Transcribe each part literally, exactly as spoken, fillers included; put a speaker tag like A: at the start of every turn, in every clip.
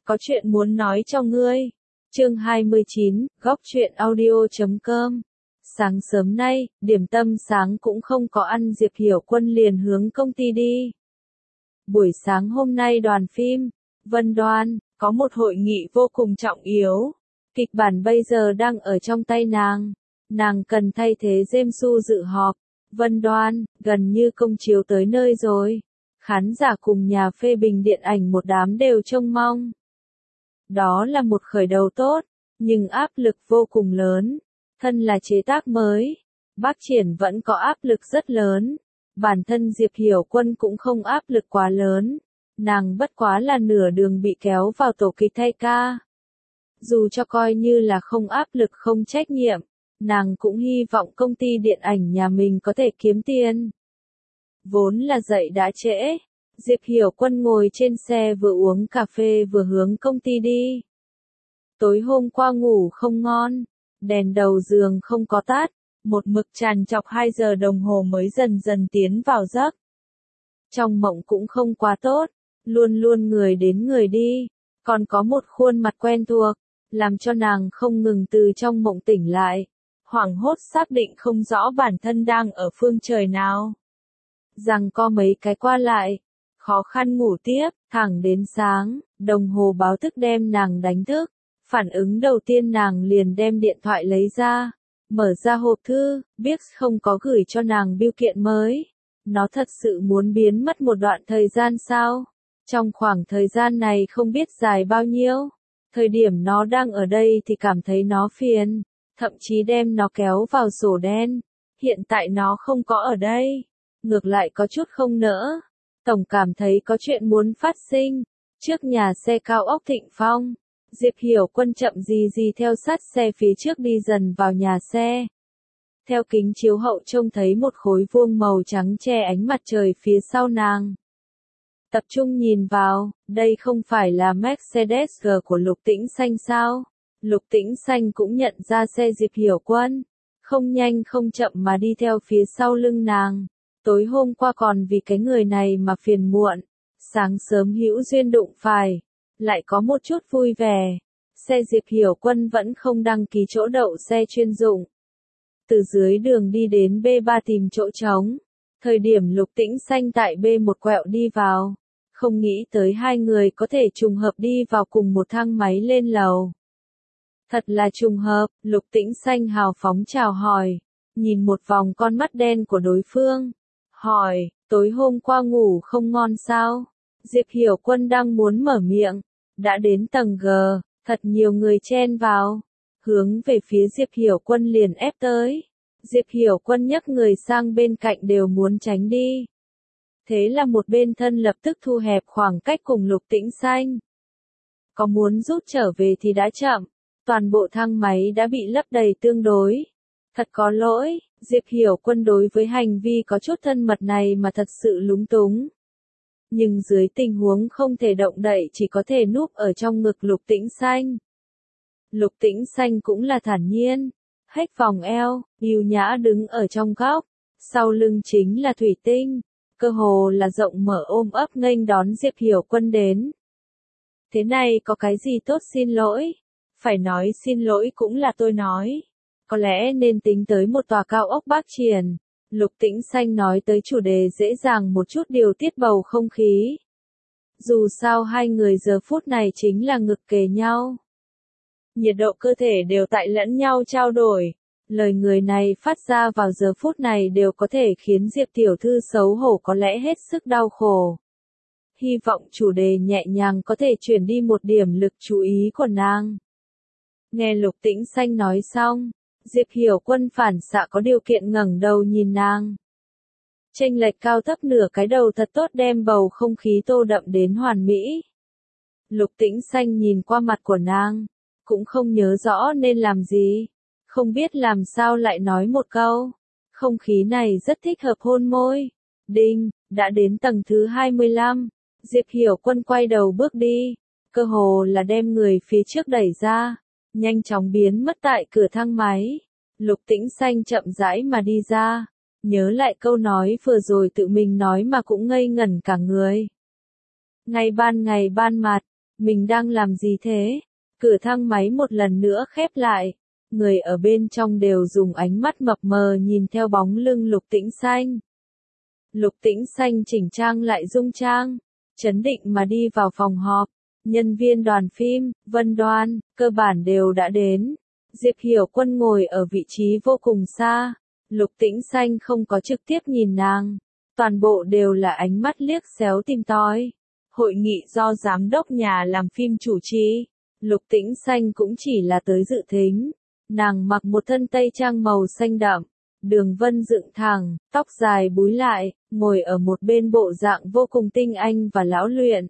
A: có chuyện muốn nói cho ngươi. Chương hai mươi chín, góc truyện audio chấm com. Sáng sớm nay, điểm tâm sáng cũng không có ăn, Diệp Hiểu Quân liền hướng công ty đi. Buổi sáng hôm nay đoàn phim, Vân Đoan, có một hội nghị vô cùng trọng yếu. Kịch bản bây giờ đang ở trong tay nàng. Nàng cần thay thế James Su dự họp. Vân Đoan, gần như công chiếu tới nơi rồi. Khán giả cùng nhà phê bình điện ảnh một đám đều trông mong. Đó là một khởi đầu tốt, nhưng áp lực vô cùng lớn. Thân là chế tác mới, Bác Triển vẫn có áp lực rất lớn. Bản thân Diệp Hiểu Quân cũng không áp lực quá lớn. Nàng bất quá là nửa đường bị kéo vào tổ kịch thay ca. Dù cho coi như là không áp lực không trách nhiệm, nàng cũng hy vọng công ty điện ảnh nhà mình có thể kiếm tiền. Vốn là dậy đã trễ, Diệp Hiểu Quân ngồi trên xe vừa uống cà phê vừa hướng công ty đi. Tối hôm qua ngủ không ngon, đèn đầu giường không có tắt, một mực trằn trọc hai giờ đồng hồ mới dần dần tiến vào giấc. Trong mộng cũng không quá tốt, luôn luôn người đến người đi, còn có một khuôn mặt quen thuộc, làm cho nàng không ngừng từ trong mộng tỉnh lại, hoảng hốt xác định không rõ bản thân đang ở phương trời nào. Rằng có mấy cái qua lại, khó khăn ngủ tiếp, thẳng đến sáng, đồng hồ báo thức đem nàng đánh thức. Phản ứng đầu tiên nàng liền đem điện thoại lấy ra, mở ra hộp thư, biết không có gửi cho nàng bưu kiện mới. Nó thật sự muốn biến mất một đoạn thời gian sao? Trong khoảng thời gian này không biết dài bao nhiêu. Thời điểm nó đang ở đây thì cảm thấy nó phiền, thậm chí đem nó kéo vào sổ đen. Hiện tại nó không có ở đây, ngược lại có chút không nỡ. Tổng cảm thấy có chuyện muốn phát sinh. Trước nhà xe cao ốc Thịnh Phong, Diệp Hiểu Quân chậm gì gì theo sát xe phía trước đi dần vào nhà xe. Theo kính chiếu hậu trông thấy một khối vuông màu trắng che ánh mặt trời phía sau nàng. Tập trung nhìn vào, đây không phải là Mercedes-G của Lục Tĩnh Xanh sao? Lục Tĩnh Xanh cũng nhận ra xe Diệp Hiểu Quân, không nhanh không chậm mà đi theo phía sau lưng nàng. Tối hôm qua còn vì cái người này mà phiền muộn, sáng sớm hữu duyên đụng phải, lại có một chút vui vẻ. Xe Diệp Hiểu Quân vẫn không đăng ký chỗ đậu xe chuyên dụng. Từ dưới đường đi đến B ba tìm chỗ trống. Thời điểm Lục Tĩnh Xanh tại B một quẹo đi vào, không nghĩ tới hai người có thể trùng hợp đi vào cùng một thang máy lên lầu. Thật là trùng hợp, Lục Tĩnh Xanh hào phóng chào hỏi, nhìn một vòng con mắt đen của đối phương. Hỏi, tối hôm qua ngủ không ngon sao? Diệp Hiểu Quân đang muốn mở miệng, đã đến tầng G, thật nhiều người chen vào, hướng về phía Diệp Hiểu Quân liền ép tới. Diệp Hiểu Quân nhấc người sang bên cạnh đều muốn tránh đi. Thế là một bên thân lập tức thu hẹp khoảng cách cùng Lục Tĩnh Xanh. Có muốn rút trở về thì đã chậm, toàn bộ thang máy đã bị lấp đầy tương đối. Thật có lỗi, Diệp Hiểu Quân đối với hành vi có chút thân mật này mà thật sự lúng túng. Nhưng dưới tình huống không thể động đậy chỉ có thể núp ở trong ngực Lục Tĩnh Xanh. Lục Tĩnh Xanh cũng là thản nhiên, hếch vòng eo, yêu nhã đứng ở trong góc, sau lưng chính là thủy tinh, cơ hồ là rộng mở ôm ấp nghênh đón Diệp Hiểu Quân đến. Thế này có cái gì tốt xin lỗi? Phải nói xin lỗi cũng là tôi nói. Có lẽ nên tính tới một tòa cao ốc Bác Triển. Lục Tĩnh Xanh nói tới chủ đề dễ dàng một chút điều tiết bầu không khí. Dù sao hai người giờ phút này chính là ngực kề nhau. Nhiệt độ cơ thể đều tại lẫn nhau trao đổi. Lời người này phát ra vào giờ phút này đều có thể khiến Diệp Tiểu Thư xấu hổ có lẽ hết sức đau khổ. Hy vọng chủ đề nhẹ nhàng có thể chuyển đi một điểm lực chú ý của nàng. Nghe Lục Tĩnh Xanh nói xong, Diệp Hiểu Quân phản xạ có điều kiện ngẩng đầu nhìn nàng. Chênh lệch cao thấp nửa cái đầu thật tốt đem bầu không khí tô đậm đến hoàn mỹ. Lục Tĩnh Xanh nhìn qua mặt của nàng, cũng không nhớ rõ nên làm gì, không biết làm sao lại nói một câu. Không khí này rất thích hợp hôn môi. Đinh, đã đến tầng thứ hai mươi lăm, Diệp Hiểu Quân quay đầu bước đi, cơ hồ là đem người phía trước đẩy ra, nhanh chóng biến mất tại cửa thang máy. Lục Tĩnh Xanh chậm rãi mà đi ra, nhớ lại câu nói vừa rồi tự mình nói mà cũng ngây ngẩn cả người. Ngày ban ngày ban mặt, Mình đang làm gì thế? Cửa thang máy một lần nữa khép lại. Người ở bên trong đều dùng ánh mắt mập mờ nhìn theo bóng lưng Lục Tĩnh Xanh. Lục Tĩnh Xanh chỉnh trang lại dung trang, trấn định mà đi vào phòng họp. Nhân viên đoàn phim, Vân Đoan, cơ bản đều đã đến. Diệp Hiểu Quân ngồi ở vị trí vô cùng xa. Lục Tĩnh Xanh không có trực tiếp nhìn nàng. Toàn bộ đều là ánh mắt liếc xéo tìm tòi. Hội nghị do giám đốc nhà làm phim chủ trì. Lục Tĩnh Xanh cũng chỉ là tới dự thính. Nàng mặc một thân tây trang màu xanh đậm, đường vân dựng thẳng, tóc dài búi lại, ngồi ở một bên bộ dạng vô cùng tinh anh và lão luyện.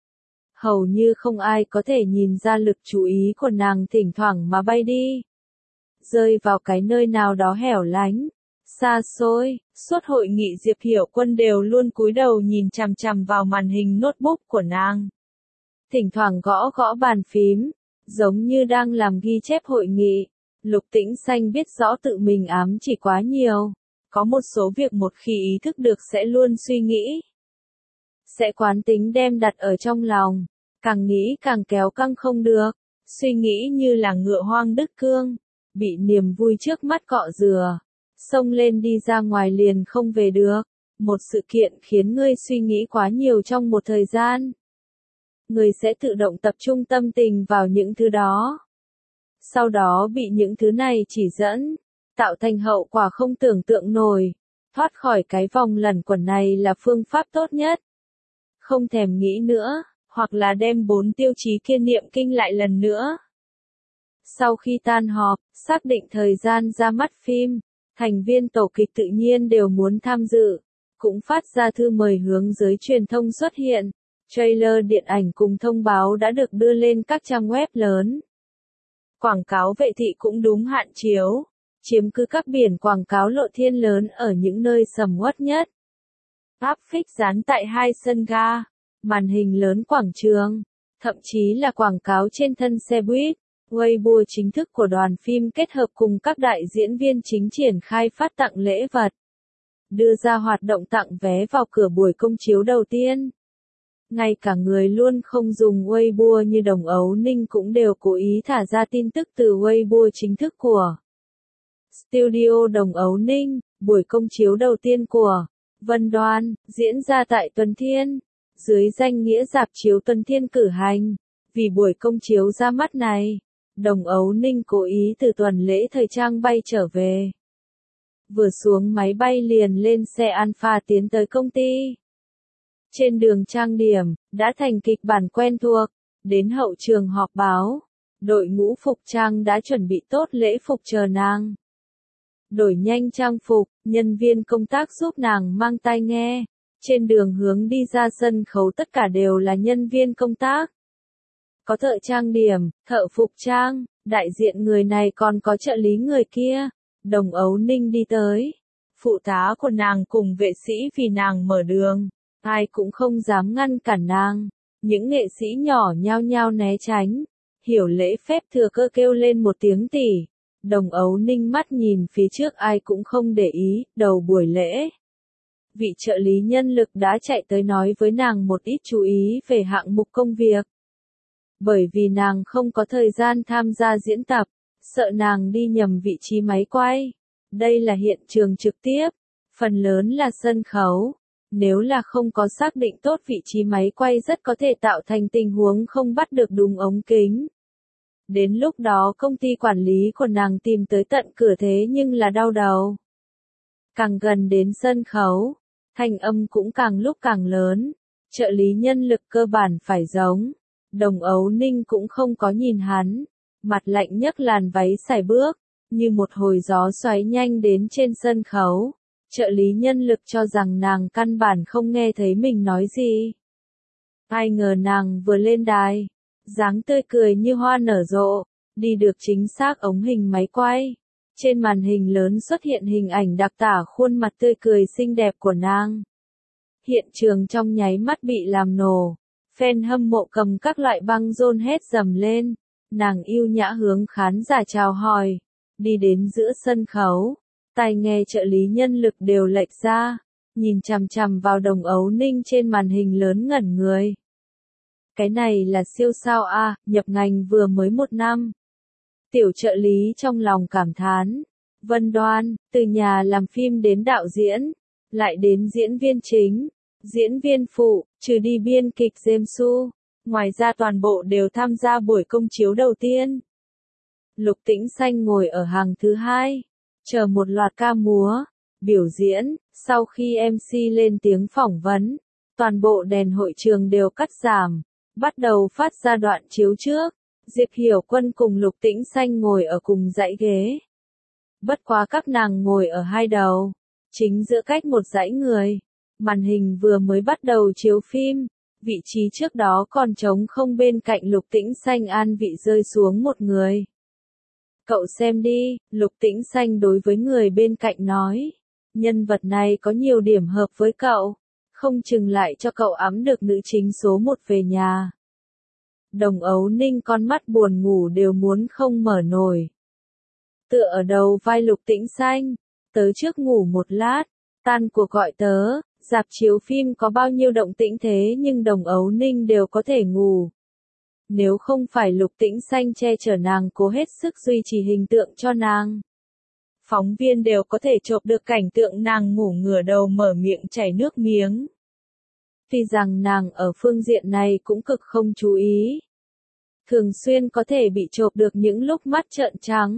A: Hầu như không ai có thể nhìn ra lực chú ý của nàng thỉnh thoảng mà bay đi. Rơi vào cái nơi nào đó hẻo lánh, xa xôi, suốt hội nghị Diệp Hiểu Quân đều luôn cúi đầu nhìn chằm chằm vào màn hình notebook của nàng. Thỉnh thoảng gõ gõ bàn phím, giống như đang làm ghi chép hội nghị. Lục Tĩnh Xanh biết rõ tự mình ám chỉ quá nhiều. Có một số việc một khi ý thức được sẽ luôn suy nghĩ. Sẽ quán tính đem đặt ở trong lòng. Càng nghĩ càng kéo căng không được. Suy nghĩ như là ngựa hoang đứt cương. Bị niềm vui trước mắt cọ rửa. Xông lên đi ra ngoài liền không về được. Một sự kiện khiến ngươi suy nghĩ quá nhiều trong một thời gian. Ngươi sẽ tự động tập trung tâm tình vào những thứ đó. Sau đó bị những thứ này chỉ dẫn, tạo thành hậu quả không tưởng tượng nổi. Thoát khỏi cái vòng lẩn quẩn này là phương pháp tốt nhất. Không thèm nghĩ nữa, hoặc là đem bốn tiêu chí kia niệm kinh lại lần nữa. Sau khi tan họp, xác định thời gian ra mắt phim, thành viên tổ kịch tự nhiên đều muốn tham dự, cũng phát ra thư mời hướng giới truyền thông xuất hiện. Trailer điện ảnh cùng thông báo đã được đưa lên các trang web lớn. Quảng cáo vệ thị cũng đúng hạn chiếu, chiếm cứ các biển quảng cáo lộ thiên lớn ở những nơi sầm uất nhất. Áp phích dán tại hai sân ga, màn hình lớn quảng trường, thậm chí là quảng cáo trên thân xe buýt. Weibo chính thức của đoàn phim kết hợp cùng các đại diễn viên chính triển khai phát tặng lễ vật. Đưa ra hoạt động tặng vé vào cửa buổi công chiếu đầu tiên. Ngay cả người luôn không dùng Weibo như Đồng Ấu Ninh cũng đều cố ý thả ra tin tức từ Weibo chính thức của Studio Đồng Ấu Ninh. Buổi công chiếu đầu tiên của Vân Đoan diễn ra tại Tuần Thiên, dưới danh nghĩa rạp chiếu Tuần Thiên cử hành. Vì buổi công chiếu ra mắt này, Đồng Ấu Ninh cố ý từ tuần lễ thời trang bay trở về. Vừa xuống máy bay liền lên xe Alpha tiến tới công ty. Trên đường trang điểm, đã thành kịch bản quen thuộc, đến hậu trường họp báo. Đội ngũ phục trang đã chuẩn bị tốt lễ phục chờ nàng. Đổi nhanh trang phục, nhân viên công tác giúp nàng mang tai nghe. Trên đường hướng đi ra sân khấu tất cả đều là nhân viên công tác. Có thợ trang điểm, thợ phục trang, đại diện người này còn có trợ lý người kia. Đồng Ấu Ninh đi tới. Phụ tá của nàng cùng vệ sĩ vì nàng mở đường. Ai cũng không dám ngăn cản nàng. Những nghệ sĩ nhỏ nhao nhao né tránh. Hiểu lễ phép thừa cơ kêu lên một tiếng tỷ. Đồng Ấu Ninh mắt nhìn phía trước ai cũng không để ý. Đầu buổi lễ, vị trợ lý nhân lực đã chạy tới nói với nàng một ít chú ý về hạng mục công việc. Bởi vì nàng không có thời gian tham gia diễn tập, sợ nàng đi nhầm vị trí máy quay. Đây là hiện trường trực tiếp, phần lớn là sân khấu. Nếu là không có xác định tốt vị trí máy quay rất có thể tạo thành tình huống không bắt được đúng ống kính. Đến lúc đó công ty quản lý của nàng tìm tới tận cửa thế nhưng là đau đầu. Càng gần đến sân khấu, thanh âm cũng càng lúc càng lớn. Trợ lý nhân lực cơ bản phải giống. Đồng Ấu Ninh cũng không có nhìn hắn. Mặt lạnh nhấc làn váy sải bước, như một hồi gió xoáy nhanh đến trên sân khấu. Trợ lý nhân lực cho rằng nàng căn bản không nghe thấy mình nói gì. Ai ngờ nàng vừa lên đài, dáng tươi cười như hoa nở rộ, đi được chính xác ống hình máy quay. Trên màn hình lớn xuất hiện hình ảnh đặc tả khuôn mặt tươi cười xinh đẹp của nàng. Hiện trường trong nháy mắt bị làm nổ. Fan hâm mộ cầm các loại băng rôn hét dầm lên. Nàng yêu nhã hướng khán giả chào hỏi. Đi đến giữa sân khấu. Tai nghe trợ lý nhân lực đều lệch ra. Nhìn chằm chằm vào Đồng Ấu Ninh trên màn hình lớn ngẩn người. Cái này là siêu sao a, nhập ngành vừa mới một năm. Tiểu trợ lý trong lòng cảm thán. Vân Đoan, từ nhà làm phim đến đạo diễn, lại đến diễn viên chính, diễn viên phụ, trừ đi biên kịch James Su. Ngoài ra toàn bộ đều tham gia buổi công chiếu đầu tiên. Lục Tĩnh Xanh ngồi ở hàng thứ hai, chờ một loạt ca múa, biểu diễn, sau khi em xê lên tiếng phỏng vấn, toàn bộ đèn hội trường đều cắt giảm, bắt đầu phát ra đoạn chiếu trước. Diệp Hiểu Quân cùng Lục Tĩnh Xanh ngồi ở cùng dãy ghế. Bất quá các nàng ngồi ở hai đầu, chính giữa cách một dãy người. Màn hình vừa mới bắt đầu chiếu phim, vị trí trước đó còn trống không, bên cạnh Lục Tĩnh Xanh an vị rơi xuống một người. Cậu xem đi, Lục Tĩnh Xanh đối với người bên cạnh nói. Nhân vật này có nhiều điểm hợp với cậu, không chừng lại cho cậu ẵm được nữ chính số một về nhà. Đồng Ấu Ninh con mắt buồn ngủ đều muốn không mở nổi. Tựa ở đầu vai Lục Tĩnh Xanh, tớ trước ngủ một lát, tan cuộc gọi tớ, rạp chiếu phim có bao nhiêu động tĩnh thế nhưng Đồng Ấu Ninh đều có thể ngủ. Nếu không phải Lục Tĩnh Xanh che chở nàng cố hết sức duy trì hình tượng cho nàng, phóng viên đều có thể chộp được cảnh tượng nàng ngủ ngửa đầu mở miệng chảy nước miếng. Tuy rằng nàng ở phương diện này cũng cực không chú ý, thường xuyên có thể bị chộp được những lúc mắt trợn trắng,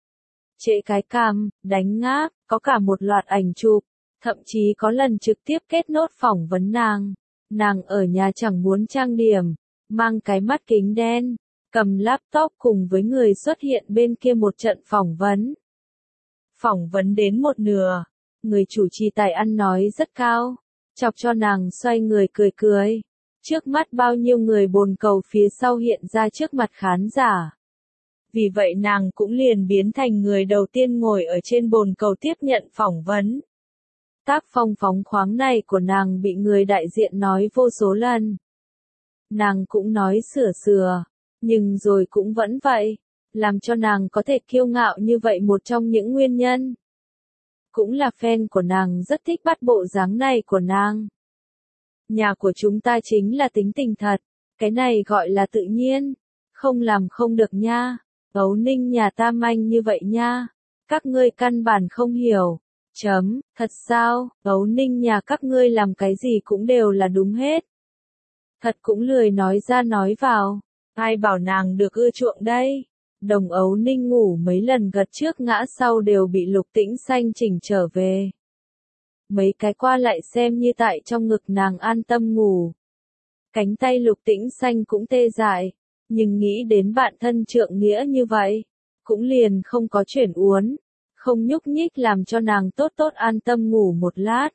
A: trễ cái cằm, đánh ngáp, có cả một loạt ảnh chụp, thậm chí có lần trực tiếp kết nốt phỏng vấn nàng. Nàng ở nhà chẳng muốn trang điểm, mang cái mắt kính đen, cầm laptop cùng với người xuất hiện bên kia một trận phỏng vấn. Phỏng vấn đến một nửa, người chủ trì tài ăn nói rất cao, chọc cho nàng xoay người cười cười. Trước mắt bao nhiêu người bồn cầu phía sau hiện ra trước mặt khán giả. Vì vậy nàng cũng liền biến thành người đầu tiên ngồi ở trên bồn cầu tiếp nhận phỏng vấn. Tác phong phóng khoáng này của nàng bị người đại diện nói vô số lần. Nàng cũng nói sửa sửa, nhưng rồi cũng vẫn vậy, làm cho nàng có thể kiêu ngạo như vậy một trong những nguyên nhân. Cũng là fan của nàng rất thích bắt bộ dáng này của nàng. Nhà của chúng ta chính là tính tình thật, cái này gọi là tự nhiên, không làm không được nha. Ấu Ninh nhà ta manh như vậy nha, các ngươi căn bản không hiểu. Chấm, thật sao, Ấu Ninh nhà các ngươi làm cái gì cũng đều là đúng hết. Thật cũng lười nói ra nói vào, ai bảo nàng được ưa chuộng đây. Đồng Ấu Ninh ngủ mấy lần gật trước ngã sau đều bị Lục Tĩnh Xanh chỉnh trở về. Mấy cái qua lại xem như tại trong ngực nàng an tâm ngủ. Cánh tay Lục Tĩnh Xanh cũng tê dại, nhưng nghĩ đến bạn thân trượng nghĩa như vậy, cũng liền không có chuyển uốn, không nhúc nhích làm cho nàng tốt tốt an tâm ngủ một lát.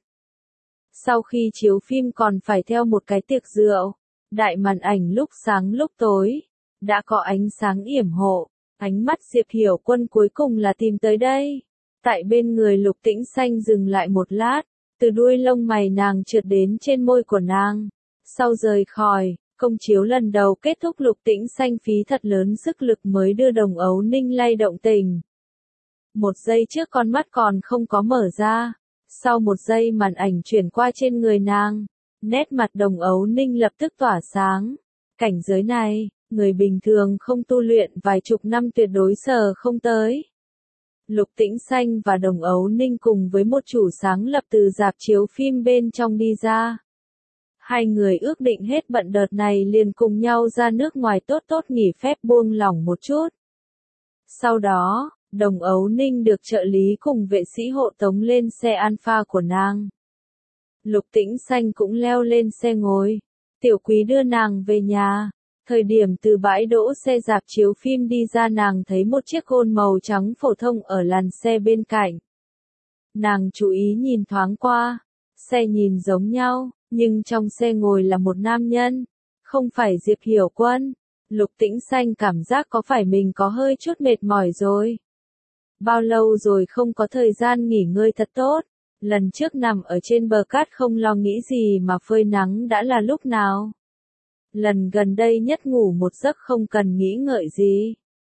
A: Sau khi chiếu phim còn phải theo một cái tiệc rượu, đại màn ảnh lúc sáng lúc tối, đã có ánh sáng yểm hộ, ánh mắt Diệp Hiểu Quân cuối cùng là tìm tới đây. Tại bên người Lục Tĩnh Xanh dừng lại một lát, từ đuôi lông mày nàng trượt đến trên môi của nàng. Sau rời khỏi, công chiếu lần đầu kết thúc, Lục Tĩnh Xanh phí thật lớn sức lực mới đưa Đồng Ấu Ninh lay động tình. Một giây trước con mắt còn không có mở ra, sau một giây màn ảnh chuyển qua trên người nàng, nét mặt Đồng Ấu Ninh lập tức tỏa sáng. Cảnh giới này, người bình thường không tu luyện vài chục năm tuyệt đối sờ không tới. Lục Tĩnh Xanh và Đồng Ấu Ninh cùng với một chủ sáng lập từ rạp chiếu phim bên trong đi ra. Hai người ước định hết bận đợt này liền cùng nhau ra nước ngoài tốt tốt nghỉ phép buông lỏng một chút. Sau đó, Đồng Ấu Ninh được trợ lý cùng vệ sĩ hộ tống lên xe Alpha của nàng. Lục Tĩnh Xanh cũng leo lên xe ngồi. Tiểu Quý đưa nàng về nhà. Thời điểm từ bãi đỗ xe rạp chiếu phim đi ra, nàng thấy một chiếc Gôn màu trắng phổ thông ở làn xe bên cạnh. Nàng chú ý nhìn thoáng qua. Xe nhìn giống nhau, nhưng trong xe ngồi là một nam nhân, không phải Diệp Hiểu Quân. Lục Tĩnh Xanh cảm giác có phải mình có hơi chút mệt mỏi rồi. Bao lâu rồi không có thời gian nghỉ ngơi thật tốt. Lần trước nằm ở trên bờ cát không lo nghĩ gì mà phơi nắng đã là lúc nào. Lần gần đây nhất ngủ một giấc không cần nghĩ ngợi gì.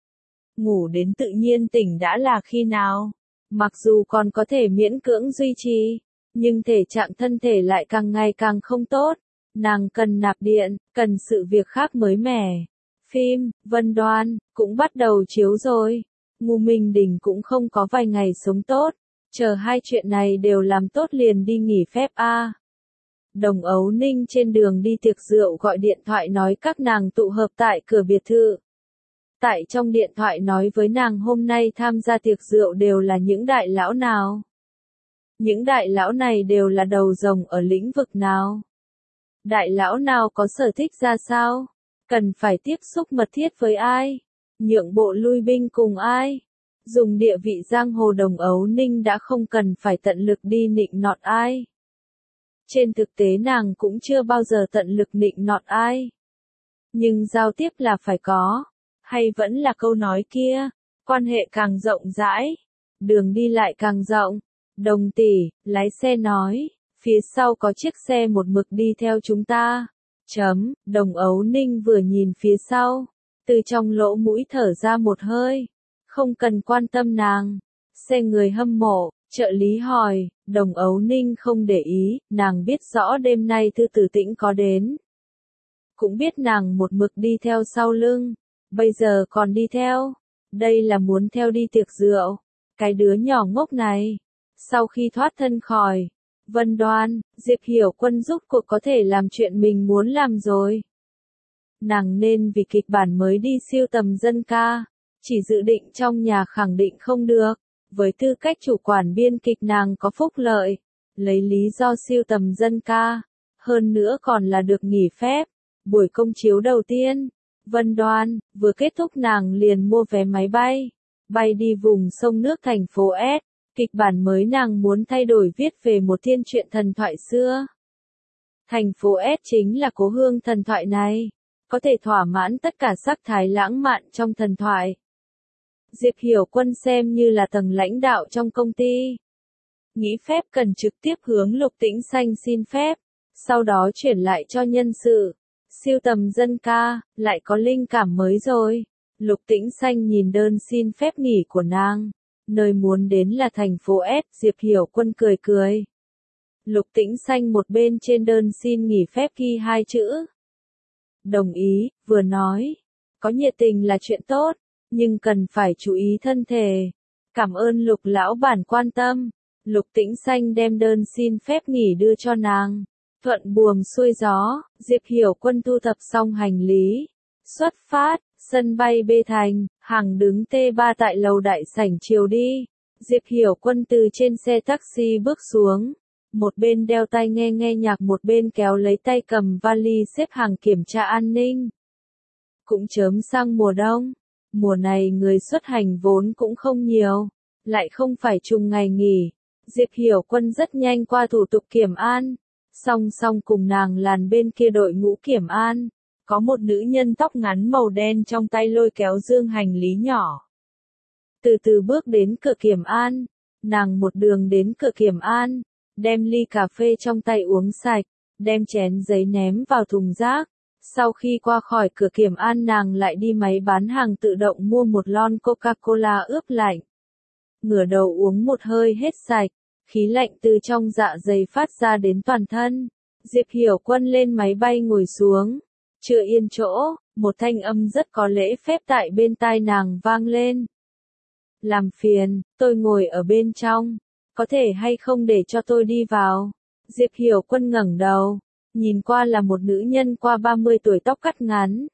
A: Ngủ đến tự nhiên tỉnh đã là khi nào? Mặc dù còn có thể miễn cưỡng duy trì, nhưng thể trạng thân thể lại càng ngày càng không tốt. Nàng cần nạp điện, cần sự việc khác mới mẻ. Phim, Vân Đoan, cũng bắt đầu chiếu rồi. Ngô Minh Đình cũng không có vài ngày sống tốt. Chờ hai chuyện này đều làm tốt liền đi nghỉ phép a. Đồng Ấu Ninh trên đường đi tiệc rượu gọi điện thoại nói các nàng tụ hợp tại cửa biệt thự. Tại trong điện thoại nói với nàng hôm nay tham gia tiệc rượu đều là những đại lão nào. Những đại lão này đều là đầu rồng ở lĩnh vực nào. Đại lão nào có sở thích ra sao? Cần phải tiếp xúc mật thiết với ai? Nhượng bộ lui binh cùng ai? Dùng địa vị giang hồ Đồng Ấu Ninh đã không cần phải tận lực đi nịnh nọt ai. Trên thực tế nàng cũng chưa bao giờ tận lực nịnh nọt ai. Nhưng giao tiếp là phải có. Hay vẫn là câu nói kia, quan hệ càng rộng rãi, đường đi lại càng rộng. Đồng tỷ, lái xe nói, phía sau có chiếc xe một mực đi theo chúng ta. Chấm, Đồng Ấu Ninh vừa nhìn phía sau, từ trong lỗ mũi thở ra một hơi. Không cần quan tâm nàng. Xe người hâm mộ, trợ lý hỏi, Đồng Ấu Ninh không để ý, nàng biết rõ đêm nay Thư Tử Tĩnh có đến. Cũng biết nàng một mực đi theo sau lưng. Bây giờ còn đi theo. Đây là muốn theo đi tiệc rượu. Cái đứa nhỏ ngốc này. Sau khi thoát thân khỏi Vân Đoan, Diệp Hiểu Quân rốt cuộc có thể làm chuyện mình muốn làm rồi. Nàng nên vì kịch bản mới đi siêu tầm dân ca. Chỉ dự định trong nhà khẳng định không được. Với tư cách chủ quản biên kịch nàng có phúc lợi. Lấy lý do siêu tầm dân ca. Hơn nữa còn là được nghỉ phép. Buổi công chiếu đầu tiên. Vân Đoan, vừa kết thúc nàng liền mua vé máy bay. Bay đi vùng sông nước thành phố S. Kịch bản mới nàng muốn thay đổi viết về một thiên truyện thần thoại xưa. Thành phố S chính là cố hương thần thoại này. Có thể thỏa mãn tất cả sắc thái lãng mạn trong thần thoại. Diệp Hiểu Quân xem như là tầng lãnh đạo trong công ty. Nghĩ phép cần trực tiếp hướng Lục Tĩnh Xanh xin phép. Sau đó chuyển lại cho nhân sự. Siêu tầm dân ca, lại có linh cảm mới rồi. Lục Tĩnh Xanh nhìn đơn xin phép nghỉ của nàng. Nơi muốn đến là thành phố S, Diệp Hiểu Quân cười cười. Lục Tĩnh Xanh một bên trên đơn xin nghỉ phép ghi hai chữ. Đồng ý, vừa nói. Có nhiệt tình là chuyện tốt, nhưng cần phải chú ý thân thể. Cảm ơn Lục lão bản quan tâm. Lục Tĩnh Xanh đem đơn xin phép nghỉ đưa cho nàng. Thuận buồm xuôi gió, Diệp Hiểu Quân thu thập xong hành lý. Xuất phát, sân bay B Thành, hàng đứng T ba tại lầu đại sảnh chiều đi. Diệp Hiểu Quân từ trên xe taxi bước xuống. Một bên đeo tai nghe nghe nhạc một bên kéo lấy tay cầm vali xếp hàng kiểm tra an ninh. Cũng chớm sang mùa đông. Mùa này người xuất hành vốn cũng không nhiều. Lại không phải trùng ngày nghỉ. Diệp Hiểu Quân rất nhanh qua thủ tục kiểm an. Song song cùng nàng làn bên kia đội ngũ kiểm an, có một nữ nhân tóc ngắn màu đen trong tay lôi kéo dương hành lý nhỏ. Từ từ bước đến cửa kiểm an, nàng một đường đến cửa kiểm an, đem ly cà phê trong tay uống sạch, đem chén giấy ném vào thùng rác. Sau khi qua khỏi cửa kiểm an nàng lại đi máy bán hàng tự động mua một lon Coca-Cola ướp lạnh. Ngửa đầu uống một hơi hết sạch. Khí lạnh từ trong dạ dày phát ra đến toàn thân. Diệp Hiểu Quân lên máy bay ngồi xuống. Chưa yên chỗ, một thanh âm rất có lễ phép tại bên tai nàng vang lên. Làm phiền, tôi ngồi ở bên trong. Có thể hay không để cho tôi đi vào? Diệp Hiểu Quân ngẩng đầu. Nhìn qua là một nữ nhân qua ba mươi tuổi tóc cắt ngắn.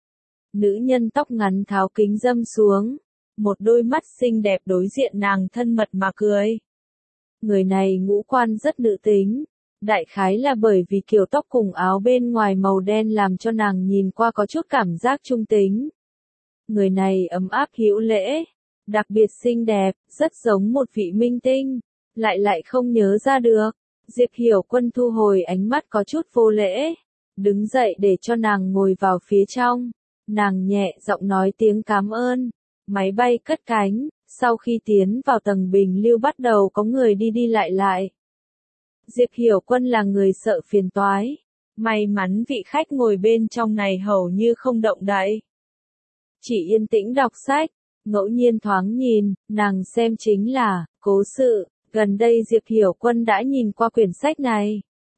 A: Nữ nhân tóc ngắn tháo kính râm xuống. Một đôi mắt xinh đẹp đối diện nàng thân mật mà cười. Người này ngũ quan rất nữ tính. Đại khái là bởi vì kiểu tóc cùng áo bên ngoài màu đen làm cho nàng nhìn qua có chút cảm giác trung tính. Người này ấm áp hữu lễ, đặc biệt xinh đẹp, rất giống một vị minh tinh, lại lại không nhớ ra được. Diệp Hiểu Quân thu hồi ánh mắt có chút vô lễ, đứng dậy để cho nàng ngồi vào phía trong. Nàng nhẹ giọng nói tiếng cảm ơn. Máy bay cất cánh. Sau khi tiến vào tầng bình lưu bắt đầu có người đi đi lại lại. Diệp Hiểu Quân là người sợ phiền toái. May mắn vị khách ngồi bên trong này hầu như không động đậy. Chỉ yên tĩnh đọc sách, ngẫu nhiên thoáng nhìn, nàng xem chính là, cố sự. Gần đây Diệp Hiểu Quân đã nhìn qua quyển sách này.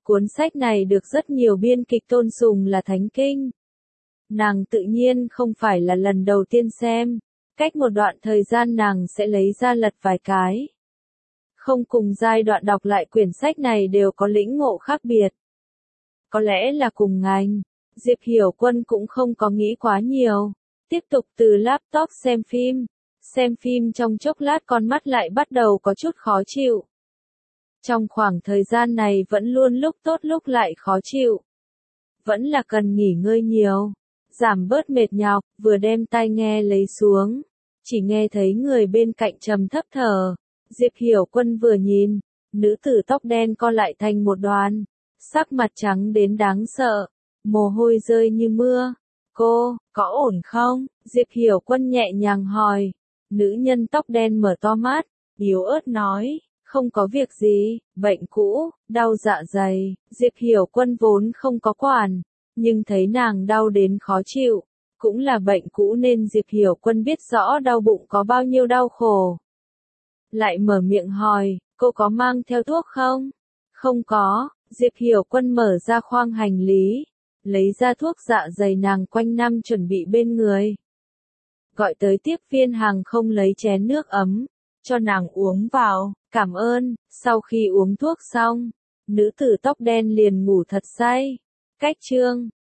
A: Cuốn sách này được rất nhiều biên kịch tôn sùng là thánh kinh. Nàng tự nhiên không phải là lần đầu tiên xem. Cách một đoạn thời gian nàng sẽ lấy ra lật vài cái. Không cùng giai đoạn đọc lại quyển sách này đều có lĩnh ngộ khác biệt. Có lẽ là cùng ngành, Diệp Hiểu Quân cũng không có nghĩ quá nhiều. Tiếp tục từ laptop xem phim. Xem phim trong chốc lát con mắt lại bắt đầu có chút khó chịu. Trong khoảng thời gian này vẫn luôn lúc tốt lúc lại khó chịu. Vẫn là cần nghỉ ngơi nhiều. Giảm bớt mệt nhọc, vừa đem tai nghe lấy xuống. Chỉ nghe thấy người bên cạnh trầm thấp thở. Diệp Hiểu Quân vừa nhìn, nữ tử tóc đen co lại thành một đoàn. Sắc mặt trắng đến đáng sợ. Mồ hôi rơi như mưa. Cô, có ổn không? Diệp Hiểu Quân nhẹ nhàng hỏi. Nữ nhân tóc đen mở to mắt, yếu ớt nói. Không có việc gì, bệnh cũ, đau dạ dày. Diệp Hiểu Quân vốn không có quản. Nhưng thấy nàng đau đến khó chịu. Cũng là bệnh cũ nên Diệp Hiểu Quân biết rõ đau bụng có bao nhiêu đau khổ. Lại mở miệng hỏi, cô có mang theo thuốc không? Không có. Diệp Hiểu Quân mở ra khoang hành lý. Lấy ra thuốc dạ dày nàng quanh năm chuẩn bị bên người. Gọi tới tiếp viên hàng không lấy chén nước ấm. Cho nàng uống vào, cảm ơn. Sau khi uống thuốc xong, nữ tử tóc đen liền ngủ thật say. Cách chương